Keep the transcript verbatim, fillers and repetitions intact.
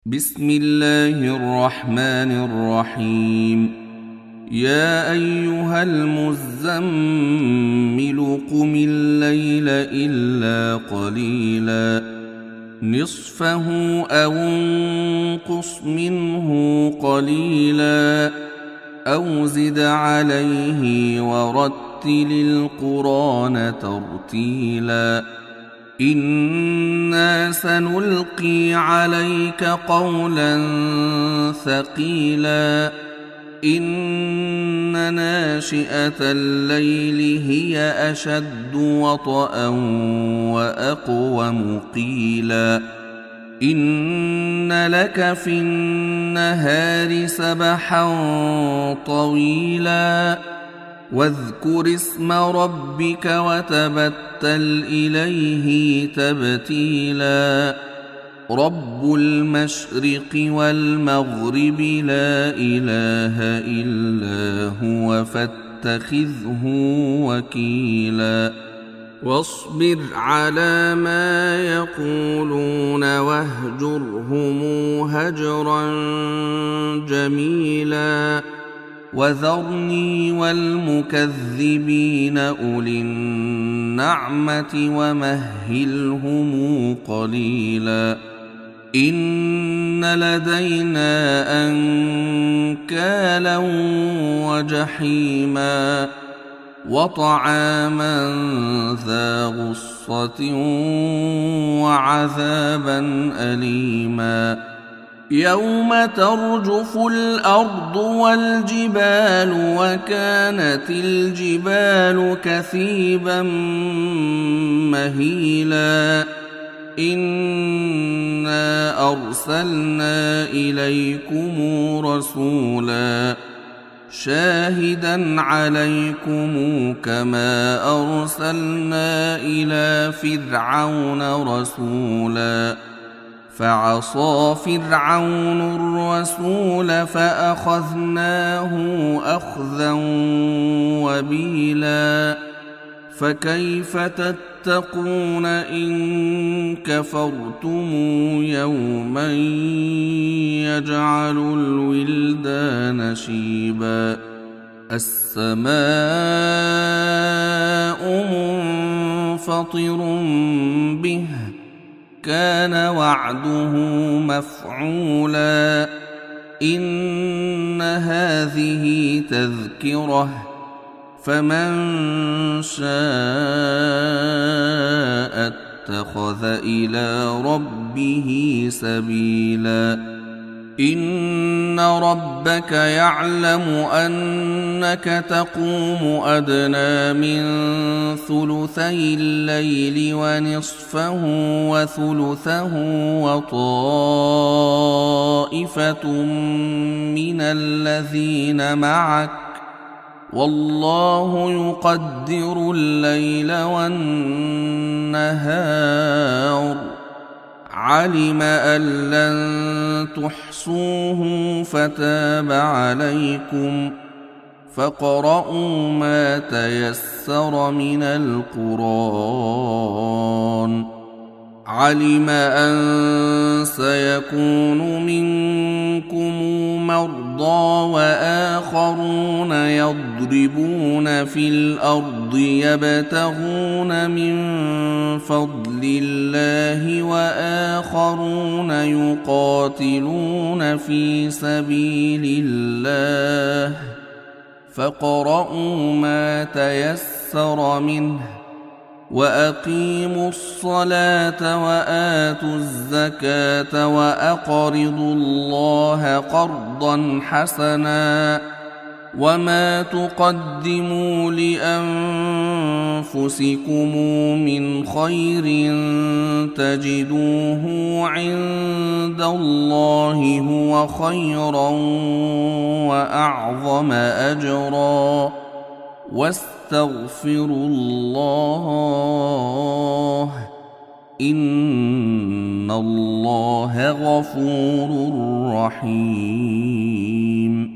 بسم الله الرحمن الرحيم. يا أيها المزمل قم الليل إلا قليلا نصفه أو انقص منه قليلا أو زد عليه ورتل القرآن ترتيلا إنا سنلقي عليك قولا ثقيلا إن ناشئة الليل هي أشد وطئا وأقوم قيلا إن لك في النهار سبحا طويلا واذكر اسم ربك وتبتل إليه تبتيلا رب المشرق والمغرب لا إله إلا هو فاتخذه وكيلا واصبر على ما يقولون واهجرهم هجرا جميلا وذرني والمكذبين أولي النعمة ومهلهم قليلا إن لدينا أنكالا وجحيما وطعاما ذا غصة وعذابا أليما يوم ترجف الأرض والجبال وكانت الجبال كثيبا مهيلا إنا أرسلنا إليكم رسولا شاهدا عليكم كما أرسلنا إلى فرعون رسولا فعصى فرعون الرسول فأخذناه أخذا وبيلا فكيف تتقون إن كفرتم يوما يجعل الولدان شيبا السماء منفطر به كان وعده مفعولا إن هذه تذكرة فمن شاء اتخذ إلى ربه سبيلا إن ربك يعلم أنك تقوم أدنى من ثلثي الليل ونصفه وثلثه وطائفة من الذين معك والله يقدر الليل والنهار علم أن لن تحصوه فتاب عليكم فاقرؤوا ما تيسر من القرآن علم أن سيكون منكم مرضى وآخرون يضربون في الأرض يبتغون من فضل الله وآخرون يقاتلون في سبيل الله فاقرؤوا ما تيسر منه وأقيموا الصلاة وآتوا الزكاة وأقرضوا الله قرضا حسنا وما تقدموا لأنفسكم من خير تجدوه عند الله هو خيرا وأعظم أجرا واستغفروا الله إن الله غفور رحيم.